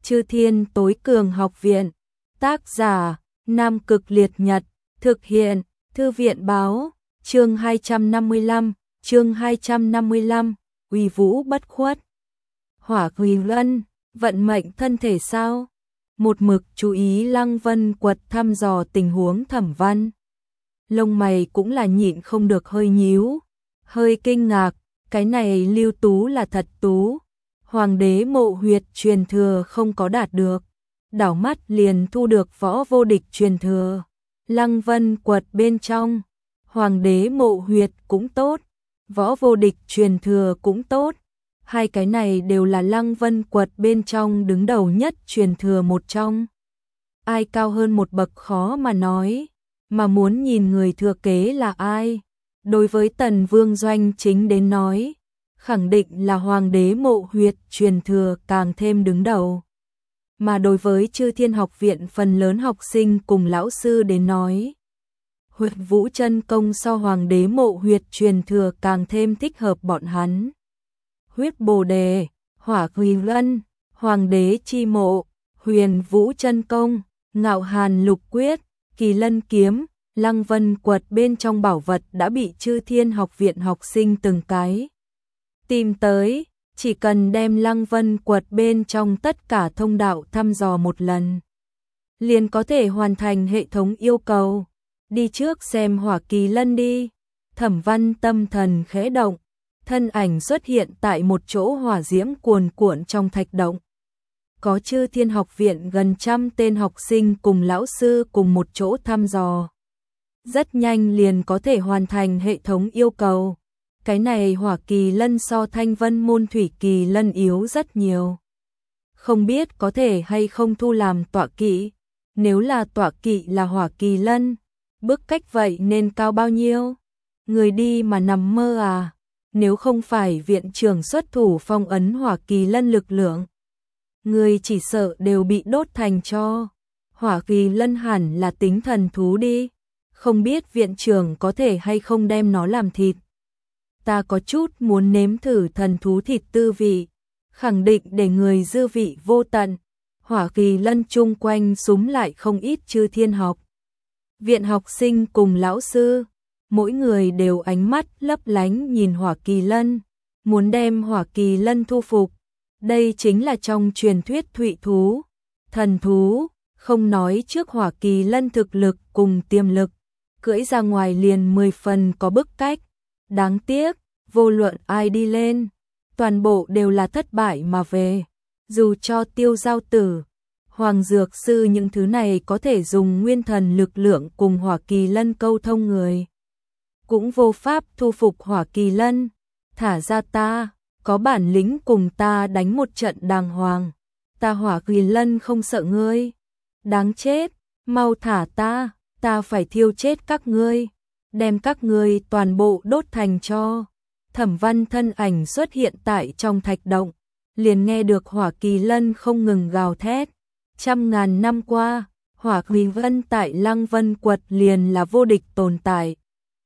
Chư Thiên Tối Cường Học Viện. Tác giả: Nam Cực Liệt Nhật. Thực hiện: Thư viện báo. Chương 255, uy vũ bất khuất. Hỏa Quỳ Luân, vận mệnh thân thể sao? Một mực chú ý Lăng Vân Quật thăm dò tình huống Thẩm Văn. Lông mày cũng là nhịn không được hơi nhíu, hơi kinh ngạc, cái này Lưu Tú là thật tú. Hoàng đế mộ huyệt truyền thừa không có đạt được, đảo mắt liền thu được võ vô địch truyền thừa. Lăng Vân Quật bên trong, Hoàng đế mộ huyệt cũng tốt, võ vô địch truyền thừa cũng tốt. Hai cái này đều là Lăng Vân Quật bên trong đứng đầu nhất truyền thừa một trong. Ai cao hơn một bậc khó mà nói, mà muốn nhìn người thừa kế là ai. Đối với Tần Vương Doanh Chính đến nói, khẳng định là Hoàng đế mộ huyệt truyền thừa càng thêm đứng đầu. Mà đối với Chư Thiên Học Viện phần lớn học sinh cùng lão sư đến nói, Huyệt Vũ Chân Công so Hoàng đế mộ huyệt truyền thừa càng thêm thích hợp bọn hắn. Huyết Bồ Đề, Hỏa Quỳ Luân, Hoàng đế chi mộ, Huyền Vũ Chân Công, Ngạo Hàn Lục Quyết, Kỳ Lân Kiếm, Lăng Vân Quật bên trong bảo vật đã bị Chư Thiên Học Viện học sinh từng cái tìm tới, chỉ cần đem Lăng Vân Quật bên trong tất cả thông đạo thăm dò một lần, liền có thể hoàn thành hệ thống yêu cầu. Đi trước xem Hỏa Kỳ Lân đi. Thẩm Văn tâm thần khẽ động, thân ảnh xuất hiện tại một chỗ hỏa diễm cuồn cuộn trong thạch động. Có Chư Thiên Học Viện gần 100 tên học sinh cùng lão sư cùng một chỗ thăm dò. Rất nhanh liền có thể hoàn thành hệ thống yêu cầu. Cái này Hỏa Kỳ Lân so Thanh Vân Môn Thủy Kỳ Lân yếu rất nhiều. Không biết có thể hay không thu làm tọa kỵ. Nếu là tọa kỵ là Hỏa Kỳ Lân, bức cách vậy nên cao bao nhiêu? Người đi mà nằm mơ à? Nếu không phải viện trưởng xuất thủ phong ấn Hỏa Kỳ Lân lực lượng, người chỉ sợ đều bị đốt thành tro. Hỏa Kỳ Lân hẳn là tính thần thú đi, không biết viện trưởng có thể hay không đem nó làm thịt. Ta có chút muốn nếm thử thần thú thịt tư vị, khẳng định để người dư vị vô tận. Hỏa Kỳ Lân chung quanh súm lại không ít Chư Thiên Học Viện học sinh cùng lão sư, mỗi người đều ánh mắt lấp lánh nhìn Hỏa Kỳ Lân, muốn đem Hỏa Kỳ Lân thu phục. Đây chính là trong truyền thuyết thụy thú, thần thú, không nói trước Hỏa Kỳ Lân thực lực cùng tiềm lực, cưỡi ra ngoài liền 10 phần có bức cách. Đáng tiếc, vô luận ai đi lên, toàn bộ đều là thất bại mà về. Dù cho Tiêu Giao Tử, Hoàng Dược Sư những thứ này có thể dùng nguyên thần lực lượng cùng Hỏa Kỳ Lân câu thông người, cũng vô pháp thu phục Hỏa Kỳ Lân. Thả ra ta, có bản lĩnh cùng ta đánh một trận đàng hoàng. Ta Hỏa Kỳ Lân không sợ ngươi. Đáng chết, mau thả ta, ta phải thiêu chết các ngươi, đem các ngươi toàn bộ đốt thành tro. Thẩm Văn thân ảnh xuất hiện tại trong thạch động, liền nghe được Hỏa Kỳ Lân không ngừng gào thét. 100.000 năm qua, Hỏa Kỳ Lân tại Lăng Vân Quật liền là vô địch tồn tại.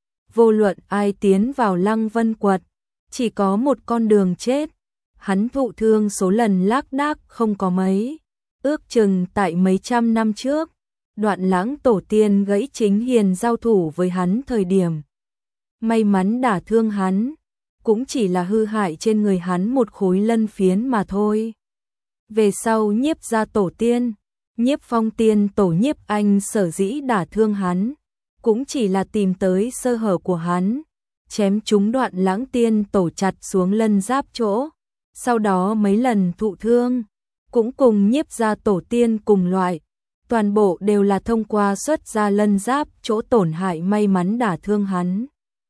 Vô luận ai tiến vào Lăng Vân Quật, chỉ có một con đường chết. Hắn thụ thương số lần lác đác không có mấy. Ước chừng tại mấy trăm năm trước, Đoạn Lãng tổ tiên gãy chính hiền giao thủ với hắn thời điểm, may mắn đả thương hắn, cũng chỉ là hư hại trên người hắn một khối lân phiến mà thôi. Về sau Nhiếp gia tổ tiên, Nhiếp Phong tiên tổ Nhiếp Anh sở dĩ đả thương hắn, cũng chỉ là tìm tới sơ hở của hắn, chém trúng Đoạn Lãng tiên tổ chặt xuống lân giáp chỗ. Sau đó mấy lần thụ thương, cũng cùng Nhiếp gia tổ tiên cùng loại, toàn bộ đều là thông qua xuất ra lân giáp chỗ tổn hại may mắn đả thương hắn.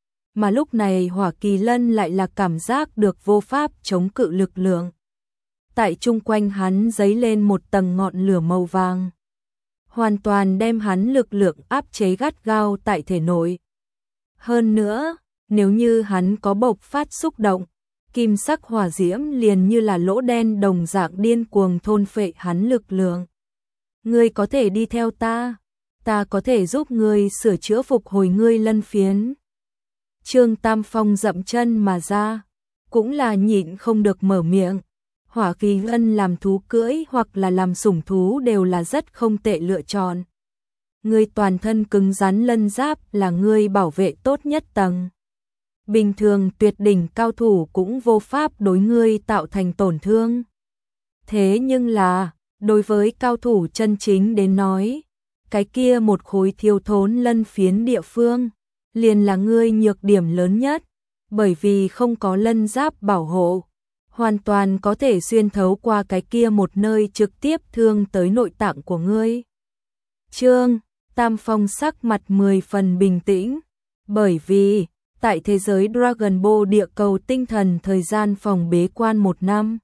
Mà lúc này Hỏa Kỳ Lân lại là cảm giác được vô pháp chống cự lực lượng. Tại chung quanh hắn dấy lên một tầng ngọn lửa màu vàng, hoàn toàn đem hắn lực lượng áp chế gắt gao tại thể nội. Hơn nữa, nếu như hắn có bộc phát xúc động, kim sắc hỏa diễm liền như là lỗ đen đồng dạng điên cuồng thôn phệ hắn lực lượng. Ngươi có thể đi theo ta, ta có thể giúp ngươi sửa chữa phục hồi ngươi lân phiến. Trương Tam Phong dậm chân mà ra, cũng là nhịn không được mở miệng. Hỏa Kỳ Lân làm thú cưỡi hoặc là làm sủng thú đều là rất không tệ lựa chọn. Ngươi toàn thân cứng rắn lân giáp là ngươi bảo vệ tốt nhất tầng. Bình thường tuyệt đỉnh cao thủ cũng vô pháp đối ngươi tạo thành tổn thương. Thế nhưng là, đối với cao thủ chân chính đến nói, cái kia một khối thiếu thốn lân phiến địa phương, liền là ngươi nhược điểm lớn nhất, bởi vì không có lân giáp bảo hộ, hoàn toàn có thể xuyên thấu qua cái kia một nơi trực tiếp thương tới nội tạng của ngươi. Trương Tam Phong sắc mặt 10 phần bình tĩnh, bởi vì tại thế giới Dragon Ball địa cầu tinh thần thời gian phòng bế quan 1 năm.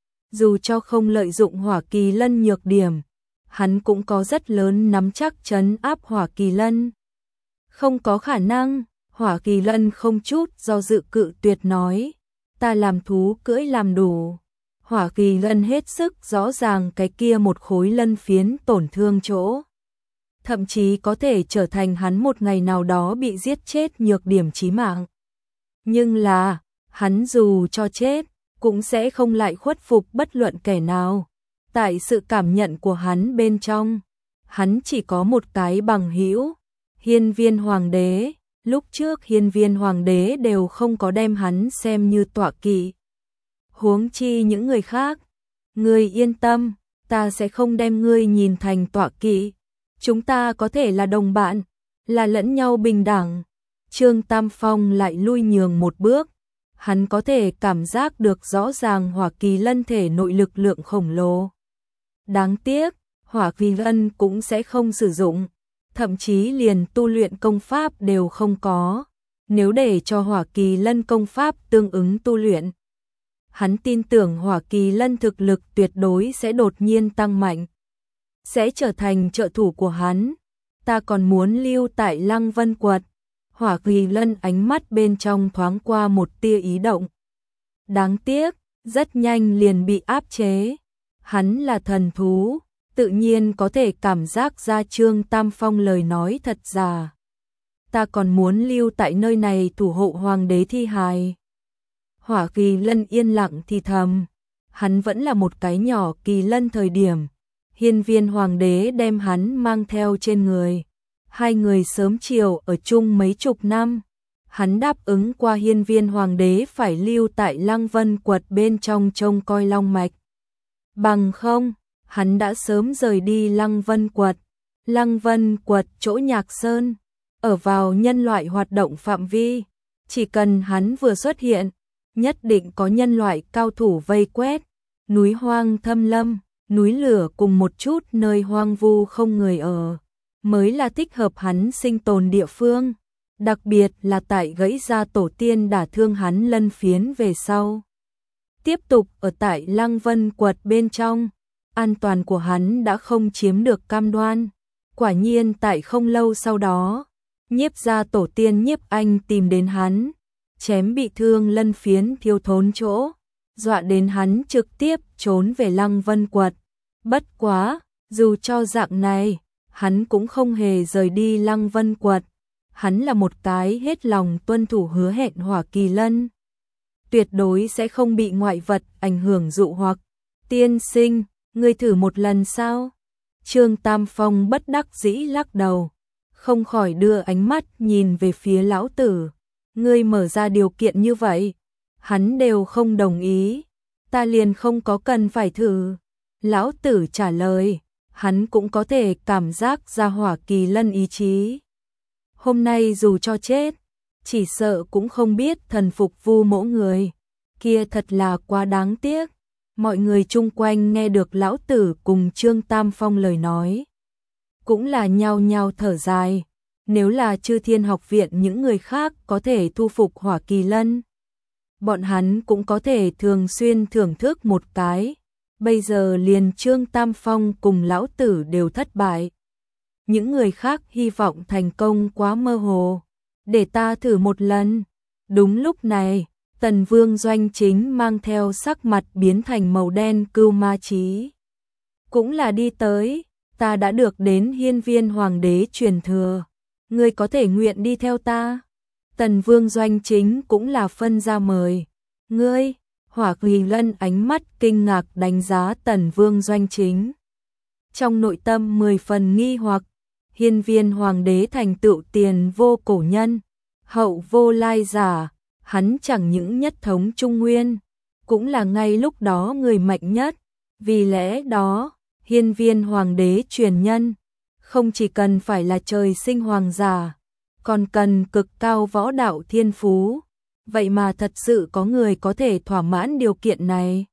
Dù cho không lợi dụng Hỏa Kỳ Lân nhược điểm, hắn cũng có rất lớn nắm chắc trấn áp Hỏa Kỳ Lân. Không có khả năng, Hỏa Kỳ Lân không chút do dự cự tuyệt nói, ta làm thú cưỡi làm đủ. Hỏa Kỳ Lân hết sức rõ ràng cái kia một khối lân phiến tổn thương chỗ. Thậm chí có thể trở thành hắn một ngày nào đó bị giết chết nhược điểm chí mạng. Nhưng là, hắn dù cho chết, cũng sẽ không lại khuất phục bất luận kẻ nào. Tại sự cảm nhận của hắn bên trong, hắn chỉ có một cái bằng hữu, Hiên Viên Hoàng đế. Lúc trước Hiên Viên Hoàng đế đều không có đem hắn xem như tọa kỵ. Huống chi những người khác. Ngươi yên tâm, ta sẽ không đem ngươi nhìn thành tọa kỵ. Chúng ta có thể là đồng bạn, là lẫn nhau bình đẳng. Trương Tam Phong lại lui nhường một bước. Hắn có thể cảm giác được rõ ràng Hỏa Kỳ Lân thể nội lực lượng khổng lồ. Đáng tiếc, Hỏa Kỳ Lân cũng sẽ không sử dụng, thậm chí liền tu luyện công pháp đều không có. Nếu để cho Hỏa Kỳ Lân công pháp tương ứng tu luyện, hắn tin tưởng Hỏa Kỳ Lân thực lực tuyệt đối sẽ đột nhiên tăng mạnh, sẽ trở thành trợ thủ của hắn. Ta còn muốn lưu tại Lăng Vân Quật. Hỏa Kỳ Lân ánh mắt bên trong thoáng qua một tia ý động. Đáng tiếc, rất nhanh liền bị áp chế. Hắn là thần thú, tự nhiên có thể cảm giác ra Trương Tam Phong lời nói thật giả. Ta còn muốn lưu tại nơi này thủ hộ hoàng đế thi hài. Hỏa Kỳ Lân yên lặng thì thầm. Hắn vẫn là một cái nhỏ Kỳ Lân thời điểm. Hiên Viên Hoàng đế đem hắn mang theo trên người. Hai người sớm chiều ở chung mấy chục năm. Hắn đáp ứng qua Hiên Viên Hoàng đế phải lưu tại Lăng Vân Quật bên trong trông coi long mạch. Bằng không, hắn đã sớm rời đi Lăng Vân Quật. Lăng Vân Quật chỗ Nhạc Sơn, ở vào nhân loại hoạt động phạm vi. Chỉ cần hắn vừa xuất hiện, nhất định có nhân loại cao thủ vây quét. Núi hoang thâm lâm, núi lửa cùng một chút nơi hoang vu không người ở, mới là thích hợp hắn sinh tồn địa phương. Đặc biệt là tại gãy ra tổ tiên đả thương hắn lân phiến về sau. Tiếp tục ở tại Lăng Vân Quật bên trong, an toàn của hắn đã không chiếm được cam đoan. Quả nhiên tại không lâu sau đó, Nhiếp gia tổ tiên Nhiếp Anh tìm đến hắn, chém bị thương lân phiến thiếu thốn chỗ, dọa đến hắn trực tiếp trốn về Lăng Vân Quật. Bất quá, dù cho dạng này, hắn cũng không hề rời đi Lăng Vân Quật. Hắn là một cái hết lòng tuân thủ hứa hẹn Hỏa Kỳ Lân. Tuyệt đối sẽ không bị ngoại vật ảnh hưởng dụ hoặc. Tiên sinh, ngươi thử một lần sao? Trương Tam Phong bất đắc dĩ lắc đầu, không khỏi đưa ánh mắt nhìn về phía lão tử. Ngươi mở ra điều kiện như vậy, hắn đều không đồng ý, ta liền không có cần phải thử. Lão tử trả lời, hắn cũng có thể cảm giác ra Hỏa Kỳ Lân ý chí. Hôm nay dù cho chết, chỉ sợ cũng không biết thần phục Vu Mỗ người. Kia thật là quá đáng tiếc. Mọi người chung quanh nghe được lão tử cùng Trương Tam Phong lời nói, cũng là nhao nhao thở dài. Nếu là Chư Thiên Học viện những người khác có thể thu phục Hỏa Kỳ Lân, bọn hắn cũng có thể thường xuyên thưởng thức một cái. Bây giờ liền Trương Tam Phong cùng lão tử đều thất bại. Những người khác hy vọng thành công quá mơ hồ. Để ta thử một lần. Đúng lúc này, Tần Vương Doanh Chính mang theo sắc mặt biến thành màu đen Cưu Ma Chí. Cũng là đi tới, ta đã được đến Hiên Viên Hoàng đế truyền thừa. Ngươi có thể nguyện đi theo ta. Tần Vương Doanh Chính cũng là phân ra mời. Ngươi, Hỏa Kỳ Lân ánh mắt kinh ngạc đánh giá Tần Vương Doanh Chính. Trong nội tâm 10 phần nghi hoặc, hiên viên hoàng đế thành tựu tiền vô cổ nhân, hậu vô lai giả, hắn chẳng những nhất thống Trung Nguyên, cũng là ngay lúc đó người mạnh nhất, vì lẽ đó, hiên viên hoàng đế truyền nhân, không chỉ cần phải là trời sinh hoàng giả, còn cần cực cao võ đạo thiên phú, vậy mà thật sự có người có thể thỏa mãn điều kiện này.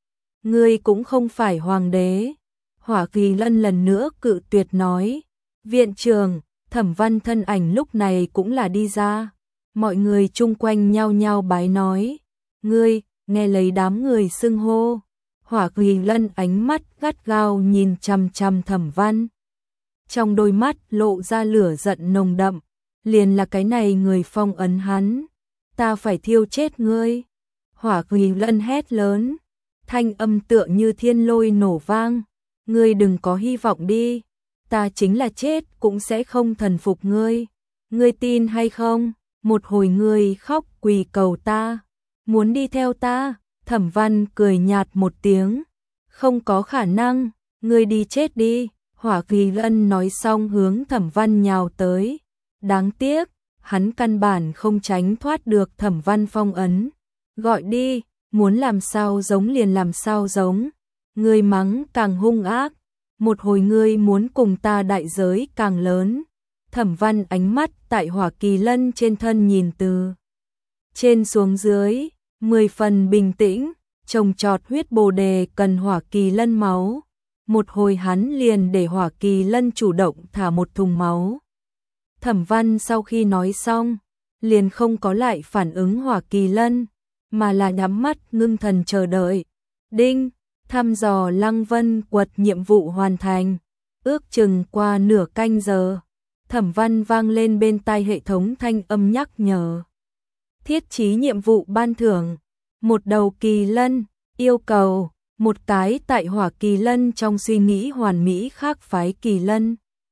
Ngươi cũng không phải hoàng đế. Hỏa Kỳ Lân lần nữa cự tuyệt nói. Viện trưởng, Thẩm Văn thân ảnh lúc này cũng là đi ra. Mọi người chung quanh nhao nhao bái nói. Ngươi, nghe lấy đám người xưng hô. Hỏa Kỳ Lân ánh mắt gắt gao nhìn chằm chằm Thẩm Văn. Trong đôi mắt lộ ra lửa giận nồng đậm. Liền là cái này người phong ấn hắn. Ta phải thiêu chết ngươi. Hỏa Kỳ Lân hét lớn. Thanh âm tựa như thiên lôi nổ vang. Ngươi đừng có hy vọng đi. Ta chính là chết cũng sẽ không thần phục ngươi. Ngươi tin hay không? Một hồi ngươi khóc quỳ cầu ta. Muốn đi theo ta? Thẩm Văn cười nhạt một tiếng. Không có khả năng. Ngươi đi chết đi. Hỏa Kỳ Lân nói xong hướng Thẩm Văn nhào tới. Đáng tiếc, hắn căn bản không tránh thoát được Thẩm Văn phong ấn. Gọi đi, muốn làm sao giống liền làm sao giống. Ngươi mắng càng hung ác. Một hồi ngươi muốn cùng ta đại giới càng lớn. Thẩm Văn ánh mắt tại Hỏa Kỳ Lân trên thân nhìn từ trên xuống dưới, 10 phần bình tĩnh, trồng trọt huyết bồ đề cần Hỏa Kỳ Lân máu. Một hồi hắn liền để Hỏa Kỳ Lân chủ động thả một thùng máu. Thẩm Văn sau khi nói xong, liền không có lại phản ứng Hỏa Kỳ Lân, mà là nhắm mắt ngưng thần chờ đợi. Đinh, thăm dò Lăng Vân Quật nhiệm vụ hoàn thành. Ước chừng qua nửa canh giờ, Thẩm Văn vang lên bên tai hệ thống thanh âm nhắc nhở. Thiết chí nhiệm vụ ban thưởng, một đầu kỳ lân, yêu cầu, một cái tại Hỏa Kỳ Lân trong suy nghĩ hoàn mỹ khác phái kỳ lân.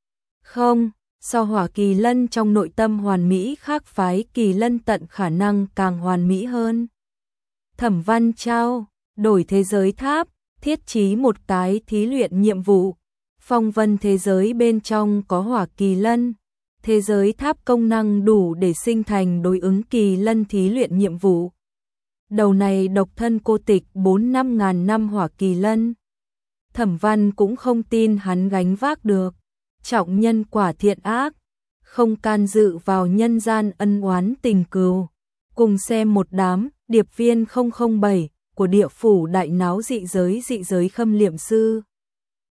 Không, so Hỏa Kỳ Lân trong nội tâm hoàn mỹ khác phái kỳ lân tận khả năng càng hoàn mỹ hơn. Thẩm Văn trao, đổi thế giới tháp, thiết chí một cái thí luyện nhiệm vụ. Phong vân thế giới bên trong có Hỏa Kỳ Lân. Thế giới tháp công năng đủ để sinh thành đối ứng kỳ lân thí luyện nhiệm vụ. Đầu này độc thân cô tịch 4-5 ngàn năm Hỏa Kỳ Lân. Thẩm Văn cũng không tin hắn gánh vác được. Trọng nhân quả thiện ác, không can dự vào nhân gian ân oán tình cừu. Cùng xem một đám điệp viên 007 của địa phủ đại náo dị giới khâm liệm sư.